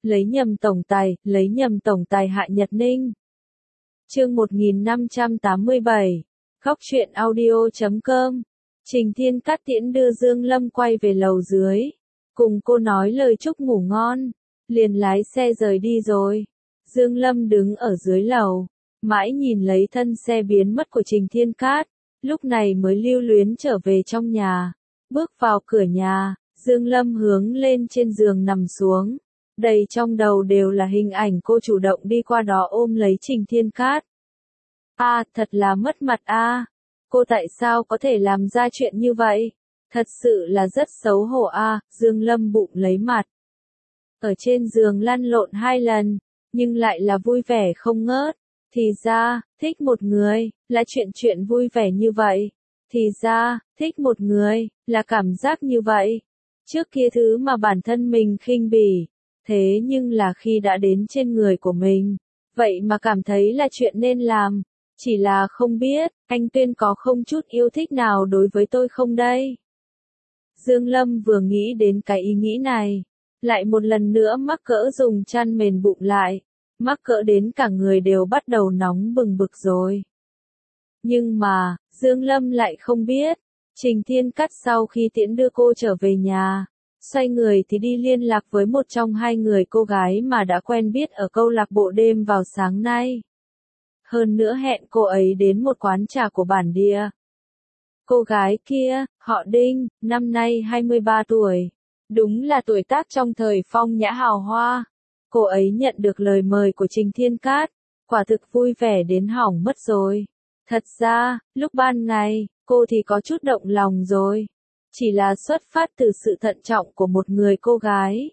lấy nhầm tổng tài Hạ Nhật Ninh. Chương 1587, Góc truyện audio.com. Trình Thiên Cát tiễn đưa Dương Lâm quay về lầu dưới, cùng cô nói lời chúc ngủ ngon, liền lái xe rời đi rồi. Dương Lâm đứng ở dưới lầu, mãi nhìn lấy thân xe biến mất của Trình Thiên Cát, lúc này mới lưu luyến trở về trong nhà. Bước vào cửa nhà, Dương Lâm hướng lên trên giường nằm xuống, đầy trong đầu đều là hình ảnh cô chủ động đi qua đó ôm lấy Trình Thiên Cát. Thật là mất mặt cô tại sao có thể làm ra chuyện như vậy? Thật sự là rất xấu hổ Dương Lâm bụng lấy mặt. Ở trên giường lăn lộn 2 lần, nhưng lại là vui vẻ không ngớt. Thì ra, thích một người, là chuyện vui vẻ như vậy. Thì ra, thích một người, là cảm giác như vậy. Trước kia thứ mà bản thân mình khinh bỉ, thế nhưng là khi đã đến trên người của mình, vậy mà cảm thấy là chuyện nên làm. Chỉ là không biết, anh Tuyên có không chút yêu thích nào đối với tôi không đây? Dương Lâm vừa nghĩ đến cái ý nghĩ này, lại một lần nữa mắc cỡ dùng chăn mền bụng lại, mắc cỡ đến cả người đều bắt đầu nóng bừng bực rồi. Nhưng mà, Dương Lâm lại không biết, Trình Thiên Cát sau khi tiễn đưa cô trở về nhà, xoay người thì đi liên lạc với một trong 2 người cô gái mà đã quen biết ở câu lạc bộ đêm vào sáng nay. Hơn nữa hẹn cô ấy đến một quán trà của bản địa. Cô gái kia, họ Đinh, năm nay 23 tuổi. Đúng là tuổi tác trong thời phong nhã hào hoa. Cô ấy nhận được lời mời của Trình Thiên Cát, quả thực vui vẻ đến hỏng mất rồi. Thật ra, lúc ban ngày, cô thì có chút động lòng rồi. Chỉ là xuất phát từ sự thận trọng của một người cô gái.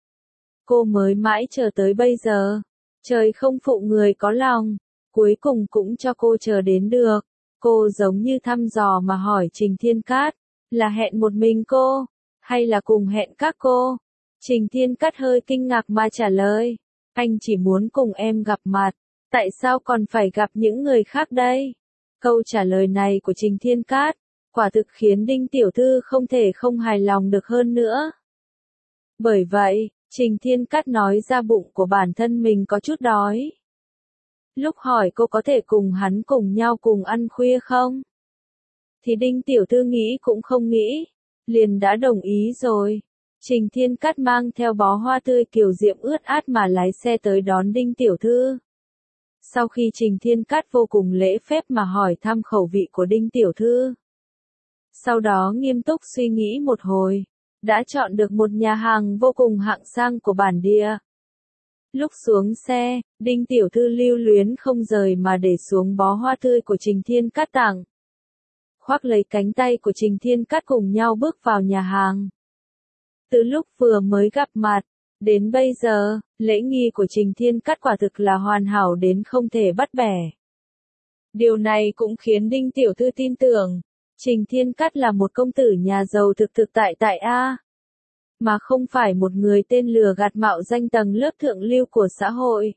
Cô mới mãi chờ tới bây giờ. Trời không phụ người có lòng. Cuối cùng cũng cho cô chờ đến được. Cô giống như thăm dò mà hỏi Trình Thiên Cát, là hẹn một mình cô, hay là cùng hẹn các cô? Trình Thiên Cát hơi kinh ngạc mà trả lời, anh chỉ muốn cùng em gặp mặt, tại sao còn phải gặp những người khác đây? Câu trả lời này của Trình Thiên Cát, quả thực khiến Đinh tiểu thư không thể không hài lòng được hơn nữa. Bởi vậy, Trình Thiên Cát nói ra bụng của bản thân mình có chút đói. Lúc hỏi cô có thể cùng hắn cùng nhau cùng ăn khuya không? Thì Đinh tiểu thư nghĩ cũng không nghĩ, liền đã đồng ý rồi. Trình Thiên Cát mang theo bó hoa tươi kiều diễm ướt át mà lái xe tới đón Đinh tiểu thư. Sau khi Trình Thiên Cát vô cùng lễ phép mà hỏi thăm khẩu vị của Đinh tiểu thư. Sau đó nghiêm túc suy nghĩ một hồi, đã chọn được một nhà hàng vô cùng hạng sang của bản địa. Lúc xuống xe, Đinh tiểu thư lưu luyến không rời mà để xuống bó hoa tươi của Trình Thiên Cát tặng. Khoác lấy cánh tay của Trình Thiên Cát cùng nhau bước vào nhà hàng. Từ lúc vừa mới gặp mặt, đến bây giờ, lễ nghi của Trình Thiên Cát quả thực là hoàn hảo đến không thể bắt bẻ. Điều này cũng khiến Đinh tiểu thư tin tưởng, Trình Thiên Cát là một công tử nhà giàu thực tại mà không phải một người tên lừa gạt mạo danh tầng lớp thượng lưu của xã hội.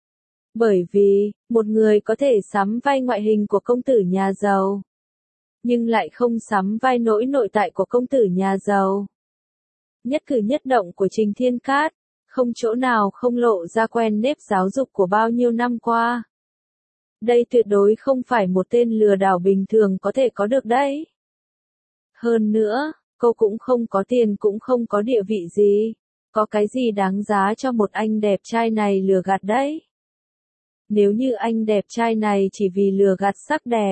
Bởi vì, một người có thể sắm vai ngoại hình của công tử nhà giàu, nhưng lại không sắm vai nỗi nội tại của công tử nhà giàu. Nhất cử nhất động của Trình Thiên Cát, không chỗ nào không lộ ra quen nếp giáo dục của bao nhiêu năm qua. Đây tuyệt đối không phải một tên lừa đảo bình thường có thể có được đấy. Hơn nữa, cô cũng không có tiền cũng không có địa vị gì. Có cái gì đáng giá cho một anh đẹp trai này lừa gạt đấy? Nếu như anh đẹp trai này chỉ vì lừa gạt sắc đẹp,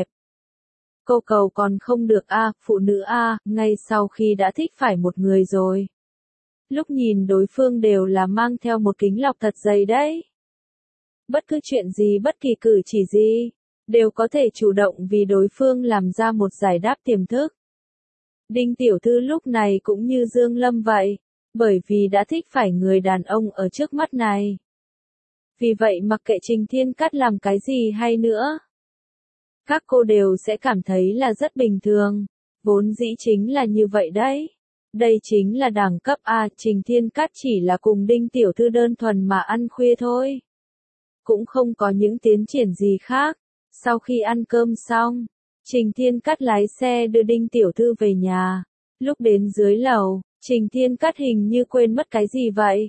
cô cầu còn không được phụ nữ ngay sau khi đã thích phải một người rồi. Lúc nhìn đối phương đều là mang theo một kính lọc thật dày đấy. Bất cứ chuyện gì bất kỳ cử chỉ gì, đều có thể chủ động vì đối phương làm ra một giải đáp tiềm thức. Đinh tiểu thư lúc này cũng như Dương Lâm vậy, bởi vì đã thích phải người đàn ông ở trước mắt này. Vì vậy mặc kệ Trình Thiên Cát làm cái gì hay nữa, các cô đều sẽ cảm thấy là rất bình thường, vốn dĩ chính là như vậy đấy. Đây chính là đẳng cấp Trình Thiên Cát chỉ là cùng Đinh tiểu thư đơn thuần mà ăn khuya thôi. Cũng không có những tiến triển gì khác. Sau khi ăn cơm xong, Trình Thiên Cát lái xe đưa Đinh tiểu thư về nhà. Lúc đến dưới lầu, Trình Thiên Cát hình như quên mất cái gì vậy.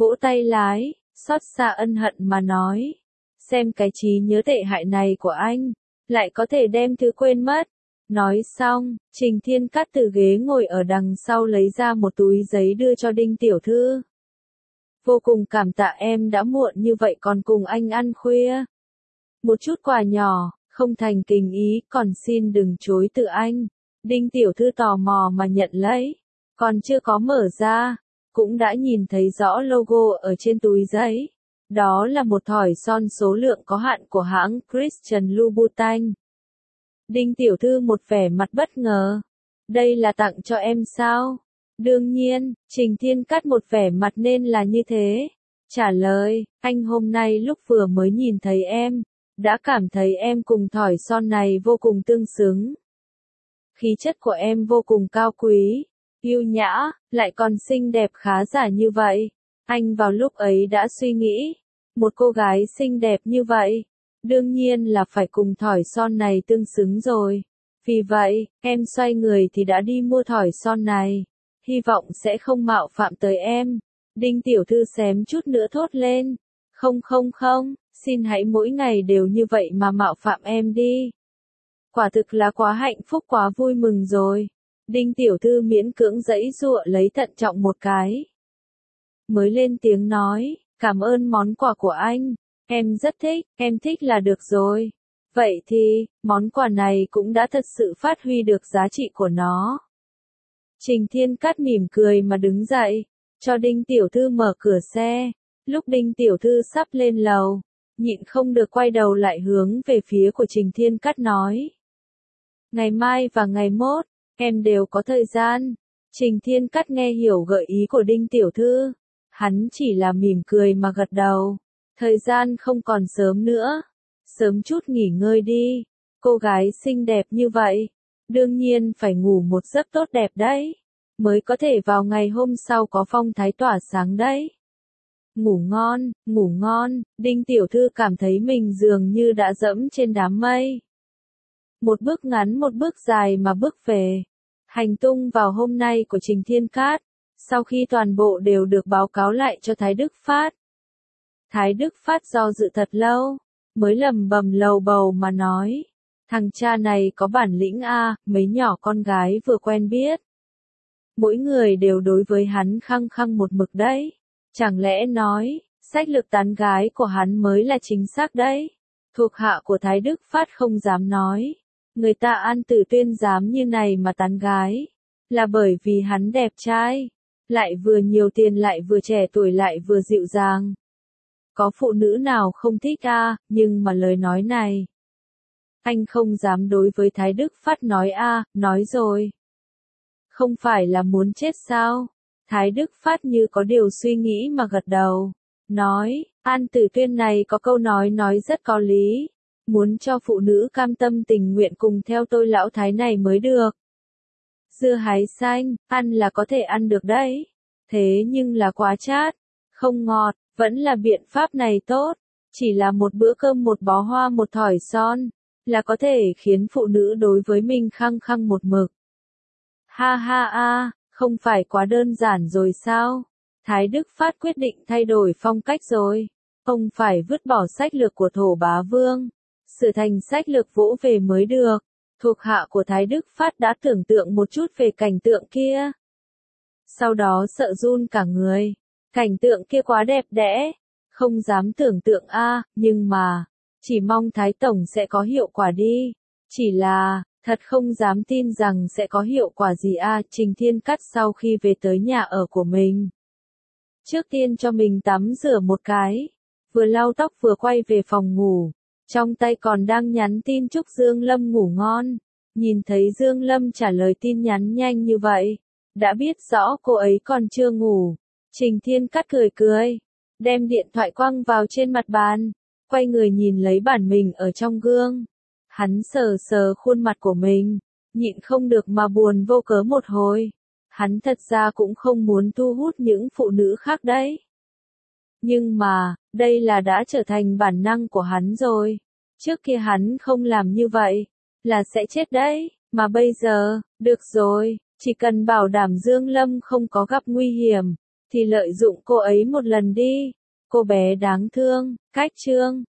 vỗ tay lái, xót xa ân hận mà nói. Xem cái trí nhớ tệ hại này của anh, lại có thể đem thứ quên mất. Nói xong, Trình Thiên Cát từ ghế ngồi ở đằng sau lấy ra một túi giấy đưa cho Đinh tiểu thư. Vô cùng cảm tạ em đã muộn như vậy còn cùng anh ăn khuya. Một chút quà nhỏ, không thành tình ý, còn xin đừng chối từ anh. Đinh tiểu thư tò mò mà nhận lấy, còn chưa có mở ra, cũng đã nhìn thấy rõ logo ở trên túi giấy. Đó là một thỏi son số lượng có hạn của hãng Christian Louboutin. Đinh tiểu thư một vẻ mặt bất ngờ. Đây là tặng cho em sao? Đương nhiên, Trình Thiên Cát một vẻ mặt nên là như thế. Trả lời, anh hôm nay lúc vừa mới nhìn thấy em, đã cảm thấy em cùng thỏi son này vô cùng tương xứng. Khí chất của em vô cùng cao quý, yêu nhã, lại còn xinh đẹp khá giả như vậy. Anh vào lúc ấy đã suy nghĩ, một cô gái xinh đẹp như vậy, đương nhiên là phải cùng thỏi son này tương xứng rồi. Vì vậy, em xoay người thì đã đi mua thỏi son này. Hy vọng sẽ không mạo phạm tới em. Đinh tiểu thư xém chút nữa thốt lên. Không, xin hãy mỗi ngày đều như vậy mà mạo phạm em đi. Quả thực là quá hạnh phúc quá vui mừng rồi. Đinh tiểu thư miễn cưỡng giãy giụa lấy thận trọng một cái. Mới lên tiếng nói, cảm ơn món quà của anh. Em rất thích, em thích là được rồi. Vậy thì, món quà này cũng đã thật sự phát huy được giá trị của nó. Trình Thiên Cát mỉm cười mà đứng dậy, cho Đinh tiểu thư mở cửa xe. Lúc Đinh tiểu thư sắp lên lầu, nhịn không được quay đầu lại hướng về phía của Trình Thiên Cát nói. Ngày mai và ngày mốt, em đều có thời gian. Trình Thiên Cát nghe hiểu gợi ý của Đinh tiểu thư. Hắn chỉ là mỉm cười mà gật đầu. Thời gian không còn sớm nữa. Sớm chút nghỉ ngơi đi. Cô gái xinh đẹp như vậy, đương nhiên phải ngủ một giấc tốt đẹp đấy. Mới có thể vào ngày hôm sau có phong thái tỏa sáng đấy. Ngủ ngon, Đinh tiểu thư cảm thấy mình dường như đã dẫm trên đám mây. Một bước ngắn một bước dài mà bước về. Hành tung vào hôm nay của Trình Thiên Cát, sau khi toàn bộ đều được báo cáo lại cho Thái Đức Phát. Thái Đức Phát do dự thật lâu, mới lầm bầm lầu bầu mà nói. Thằng cha này có bản lĩnh a, mấy nhỏ con gái vừa quen biết. Mỗi người đều đối với hắn khăng khăng một mực đấy. Chẳng lẽ nói, sách lược tán gái của hắn mới là chính xác đấy. Thuộc hạ của Thái Đức Phát không dám nói. Người ta An Tử Tuyên dám như này mà tán gái. Là bởi vì hắn đẹp trai. Lại vừa nhiều tiền lại vừa trẻ tuổi lại vừa dịu dàng. Có phụ nữ nào không thích a, nhưng mà lời nói này. Anh không dám đối với Thái Đức Phát nói a, nói rồi. Không phải là muốn chết sao? Thái Đức Phát như có điều suy nghĩ mà gật đầu. Nói, An Tử Tuyên này có câu nói rất có lý. Muốn cho phụ nữ cam tâm tình nguyện cùng theo tôi lão thái này mới được. Dưa hái xanh, ăn là có thể ăn được đấy. Thế nhưng là quá chát, không ngọt, vẫn là biện pháp này tốt. Chỉ là một bữa cơm một bó hoa một thỏi son, là có thể khiến phụ nữ đối với mình khăng khăng một mực. Ha ha a, không phải quá đơn giản rồi sao? Thái Đức Phát quyết định thay đổi phong cách rồi. Ông phải vứt bỏ sách lược của Thổ Bá Vương, sửa thành sách lược vỗ về mới được. Thuộc hạ của Thái Đức Phát đã tưởng tượng một chút về cảnh tượng kia. Sau đó sợ run cả người. Cảnh tượng kia quá đẹp đẽ. Không dám tưởng tượng a, nhưng mà, chỉ mong Thái Tổng sẽ có hiệu quả đi. Chỉ là, thật không dám tin rằng sẽ có hiệu quả gì a. Trình Thiên Cát sau khi về tới nhà ở của mình. Trước tiên cho mình tắm rửa một cái. Vừa lau tóc vừa quay về phòng ngủ. Trong tay còn đang nhắn tin chúc Dương Lâm ngủ ngon. Nhìn thấy Dương Lâm trả lời tin nhắn nhanh như vậy. Đã biết rõ cô ấy còn chưa ngủ. Trình Thiên Cát cười cười. Đem điện thoại quăng vào trên mặt bàn. Quay người nhìn lấy bản mình ở trong gương. Hắn sờ sờ khuôn mặt của mình. Nhịn không được mà buồn vô cớ một hồi. Hắn thật ra cũng không muốn thu hút những phụ nữ khác đấy. Nhưng mà, đây là đã trở thành bản năng của hắn rồi. Trước kia hắn không làm như vậy, là sẽ chết đấy. Mà bây giờ, được rồi, chỉ cần bảo đảm Dương Lâm không có gặp nguy hiểm, thì lợi dụng cô ấy một lần đi. Cô bé đáng thương, cách chương.